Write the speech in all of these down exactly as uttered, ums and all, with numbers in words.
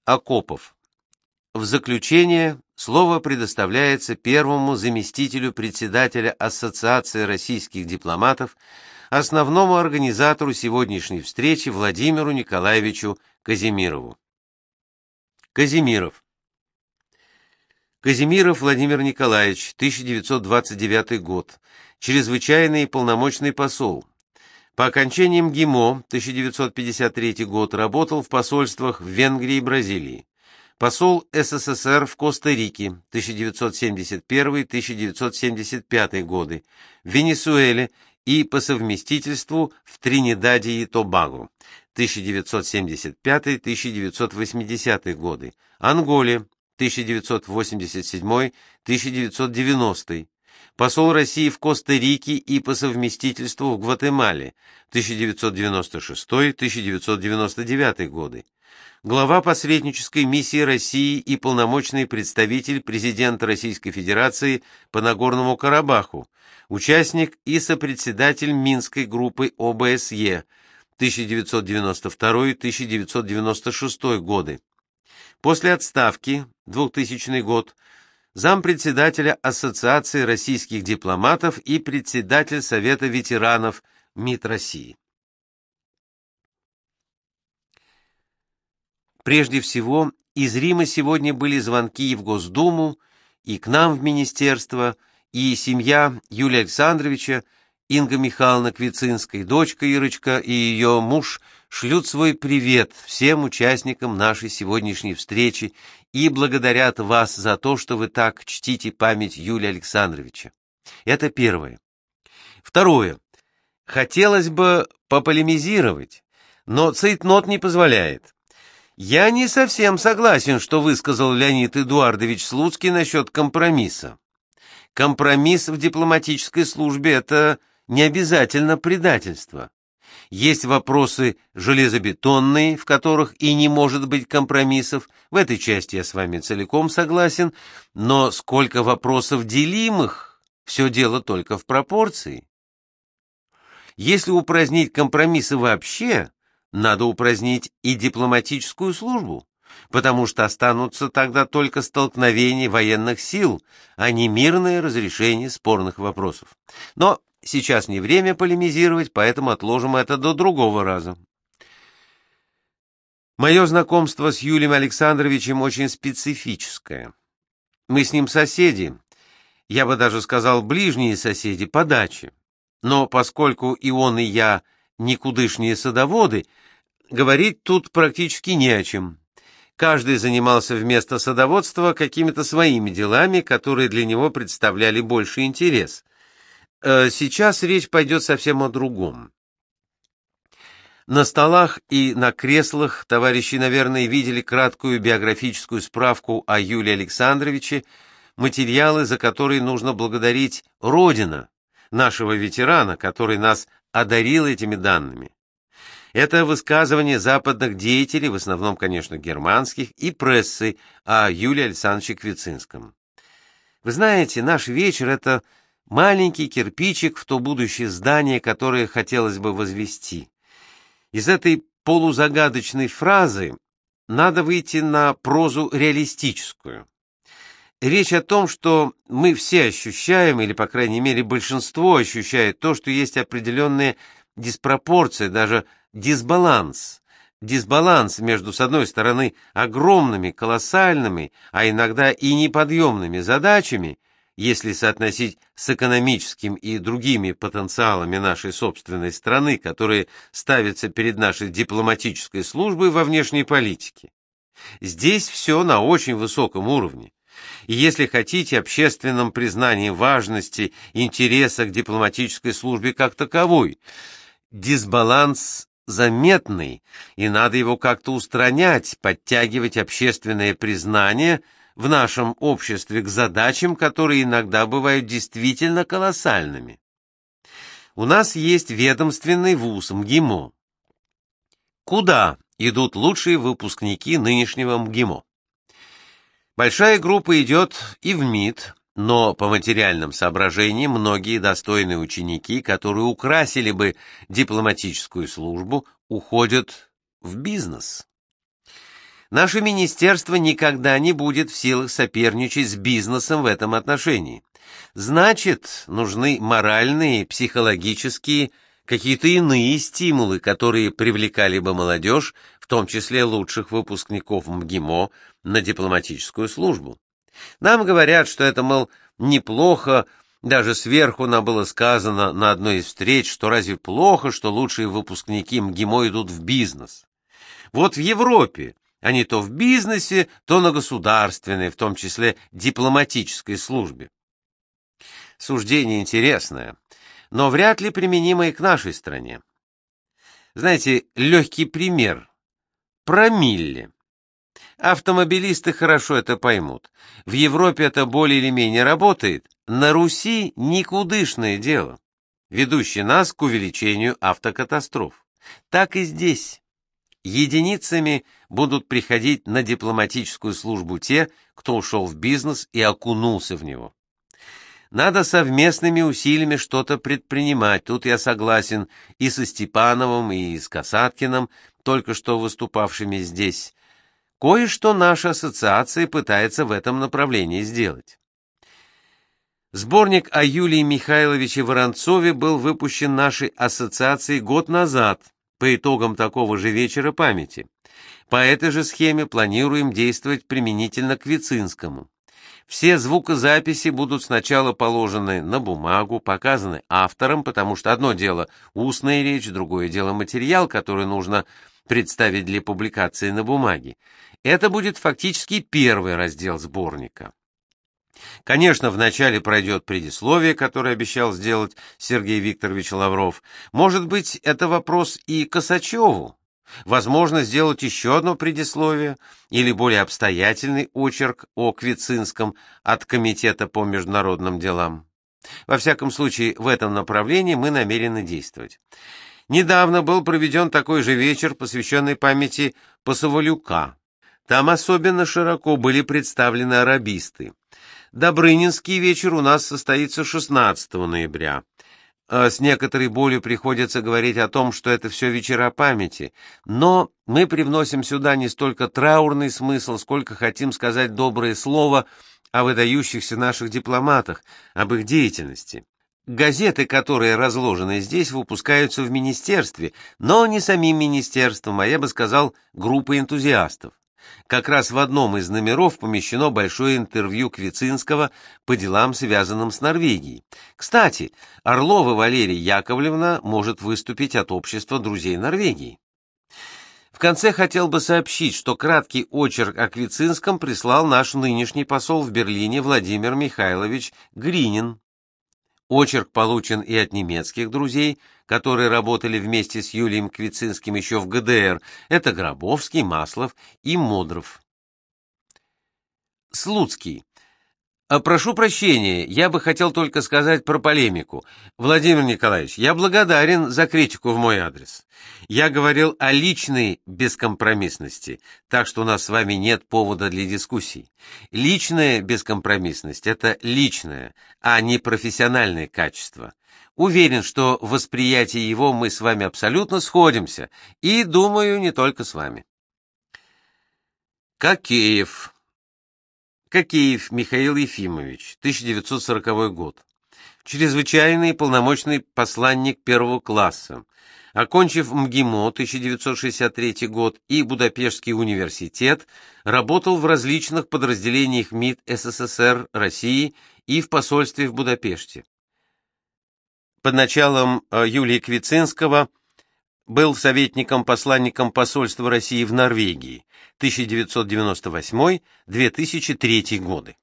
окопов. В заключение слово предоставляется первому заместителю председателя Ассоциации российских дипломатов, основному организатору сегодняшней встречи Владимиру Николаевичу Казимирову. Казимиров. Казимиров Владимир Николаевич, тысяча девятьсот двадцать девятый год, чрезвычайный и полномочный посол. По окончании МГИМО, тысяча девятьсот пятьдесят третий год, работал в посольствах в Венгрии и Бразилии. Посол СССР в Коста-Рике, тысяча девятьсот семьдесят первый — тысяча девятьсот семьдесят пятый годы, в Венесуэле и по совместительству в Тринидаде и Тобаго, тысяча девятьсот семьдесят пятый — тысяча девятьсот восьмидесятый годы, Анголе, тысяча девятьсот восемьдесят седьмой — тысяча девятьсот девяностый, посол России в Коста-Рике и по совместительству в Гватемале, тысяча девятьсот девяносто шестой — тысяча девятьсот девяносто девятый годы, глава посреднической миссии России и полномочный представитель президента Российской Федерации по Нагорному Карабаху, участник и сопредседатель Минской группы О Б С Е тысяча девятьсот девяносто второй — тысяча девятьсот девяносто шестой годы. После отставки, двухтысячный год, зампредседателя Ассоциации российских дипломатов и председатель Совета ветеранов МИД России. Прежде всего, из Рима сегодня были звонки и в Госдуму, и к нам в министерство, и семья Юлия Александровича, Инга Михайловна Квицинская, дочка Ирочка и ее муж шлют свой привет всем участникам нашей сегодняшней встречи и благодарят вас за то, что вы так чтите память Юлия Александровича. Это первое. Второе. Хотелось бы пополемизировать, но цейтнот не позволяет. Я не совсем согласен, что высказал Леонид Эдуардович Слуцкий насчет компромисса. Компромисс в дипломатической службе – это не обязательно предательство. Есть вопросы железобетонные, в которых и не может быть компромиссов. В этой части я с вами целиком согласен. Но сколько вопросов делимых, все дело только в пропорции. Если упразднить компромиссы вообще, надо упразднить и дипломатическую службу, потому что останутся тогда только столкновения военных сил, а не мирное разрешение спорных вопросов. Но сейчас не время полемизировать, поэтому отложим это до другого раза. Мое знакомство с Юлием Александровичем очень специфическое. Мы с ним соседи, я бы даже сказал ближние соседи по даче. Но поскольку и он, и я никудышние садоводы, говорить тут практически не о чем. Каждый занимался вместо садоводства какими-то своими делами, которые для него представляли больший интерес. Сейчас речь пойдет совсем о другом. На столах и на креслах товарищи, наверное, видели краткую биографическую справку о Юлии Александровиче, материалы, за которые нужно благодарить Родина, нашего ветерана, который нас одарил этими данными. Это высказывание западных деятелей, в основном, конечно, германских, и прессы о Юлии Александровиче Квицинском. Вы знаете, наш вечер — это маленький кирпичик в то будущее здание, которое хотелось бы возвести. Из этой полузагадочной фразы надо выйти на прозу реалистическую. Речь о том, что мы все ощущаем, или, по крайней мере, большинство ощущает то, что есть определенная диспропорция, даже дисбаланс. Дисбаланс между, с одной стороны, огромными, колоссальными, а иногда и неподъемными задачами, если соотносить с экономическим и другими потенциалами нашей собственной страны, которые ставятся перед нашей дипломатической службой во внешней политике. Здесь все на очень высоком уровне. И если хотите, общественном признании важности интереса к дипломатической службе как таковой. Дисбаланс заметный, и надо его как-то устранять, подтягивать общественное признание в нашем обществе к задачам, которые иногда бывают действительно колоссальными. У нас есть ведомственный вуз МГИМО. Куда идут лучшие выпускники нынешнего МГИМО? Большая группа идет и в МИД, но по материальным соображениям многие достойные ученики, которые украсили бы дипломатическую службу, уходят в бизнес. Наше министерство никогда не будет в силах соперничать с бизнесом в этом отношении. Значит, нужны моральные, психологические, какие-то иные стимулы, которые привлекали бы молодежь, в том числе лучших выпускников МГИМО, на дипломатическую службу. Нам говорят, что это, мол, неплохо, даже сверху нам было сказано на одной из встреч, что разве плохо, что лучшие выпускники МГИМО идут в бизнес. Вот в Европе они то в бизнесе, то на государственной, в том числе дипломатической службе. Суждение интересное, но вряд ли применимое к нашей стране. Знаете, легкий пример. Промилле. Автомобилисты хорошо это поймут. В Европе это более или менее работает. На Руси никудышное дело, ведущее нас к увеличению автокатастроф. Так и здесь. Единицами будут приходить на дипломатическую службу те, кто ушел в бизнес и окунулся в него. Надо совместными усилиями что-то предпринимать. Тут я согласен и со Степановым, и с Касаткиным, только что выступавшими здесь. Кое-что наша ассоциация пытается в этом направлении сделать. Сборник о Юлии Михайловиче Воронцове был выпущен нашей ассоциацией год назад, по итогам такого же вечера памяти. По этой же схеме планируем действовать применительно к Вицинскому. Все звукозаписи будут сначала положены на бумагу, показаны автором, потому что одно дело устная речь, другое дело материал, который нужно представить для публикации на бумаге. Это будет фактически первый раздел сборника. Конечно, вначале пройдет предисловие, которое обещал сделать Сергей Викторович Лавров. Может быть, это вопрос и Косачеву. Возможно, сделать еще одно предисловие или более обстоятельный очерк о Квицинском от Комитета по международным делам. Во всяком случае, в этом направлении мы намерены действовать. Недавно был проведен такой же вечер, посвященный памяти Посовалюка. Там особенно широко были представлены арабисты. Добрынинский вечер у нас состоится шестнадцатого ноября. С некоторой болью приходится говорить о том, что это все вечера памяти, но мы привносим сюда не столько траурный смысл, сколько хотим сказать доброе слово о выдающихся наших дипломатах, об их деятельности. Газеты, которые разложены здесь, выпускаются в министерстве, но не самим министерством, а я бы сказал, группой энтузиастов. Как раз в одном из номеров помещено большое интервью Квицинского по делам, связанным с Норвегией. Кстати, Орлова Валерия Яковлевна может выступить от общества друзей Норвегии. В конце хотел бы сообщить, что краткий очерк о Квицинском прислал наш нынешний посол в Берлине Владимир Михайлович Гринин. Очерк получен и от немецких друзей, которые работали вместе с Юлием Квицинским еще в ГДР. Это Гробовский, Маслов и Модров. Слуцкий. Прошу прощения, я бы хотел только сказать про полемику. Владимир Николаевич, я благодарен за критику в мой адрес. Я говорил о личной бескомпромиссности, так что у нас с вами нет повода для дискуссий. Личная бескомпромиссность – это личное, а не профессиональное качество. Уверен, что в восприятии его мы с вами абсолютно сходимся, и, думаю, не только с вами. Кокеев. Кокеев Михаил Ефимович, тысяча девятьсот сороковой год. Чрезвычайный полномочный посланник первого класса. Окончив МГИМО тысяча девятьсот шестьдесят третий год и Будапештский университет, работал в различных подразделениях МИД СССР, России и в посольстве в Будапеште. Под началом Юлия Квицинского был советником-посланником посольства России в Норвегии тысяча девятьсот девяносто восьмой — две тысячи третий годы.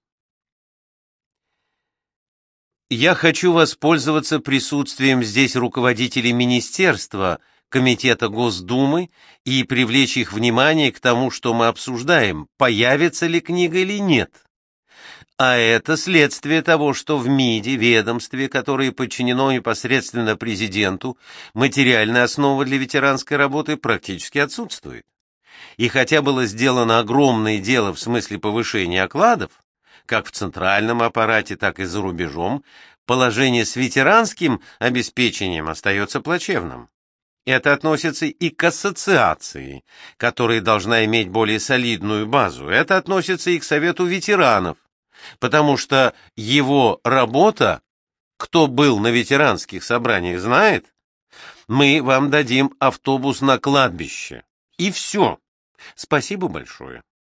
Я хочу воспользоваться присутствием здесь руководителей Министерства, Комитета Госдумы и привлечь их внимание к тому, что мы обсуждаем, появится ли книга или нет. А это следствие того, что в МИДе, ведомстве, которое подчинено непосредственно президенту, материальная основа для ветеранской работы практически отсутствует. И хотя было сделано огромное дело в смысле повышения окладов, как в центральном аппарате, так и за рубежом, положение с ветеранским обеспечением остается плачевным. Это относится и к ассоциации, которая должна иметь более солидную базу. Это относится и к Совету ветеранов, потому что его работа, кто был на ветеранских собраниях, знает, мы вам дадим автобус на кладбище. И все. Спасибо большое.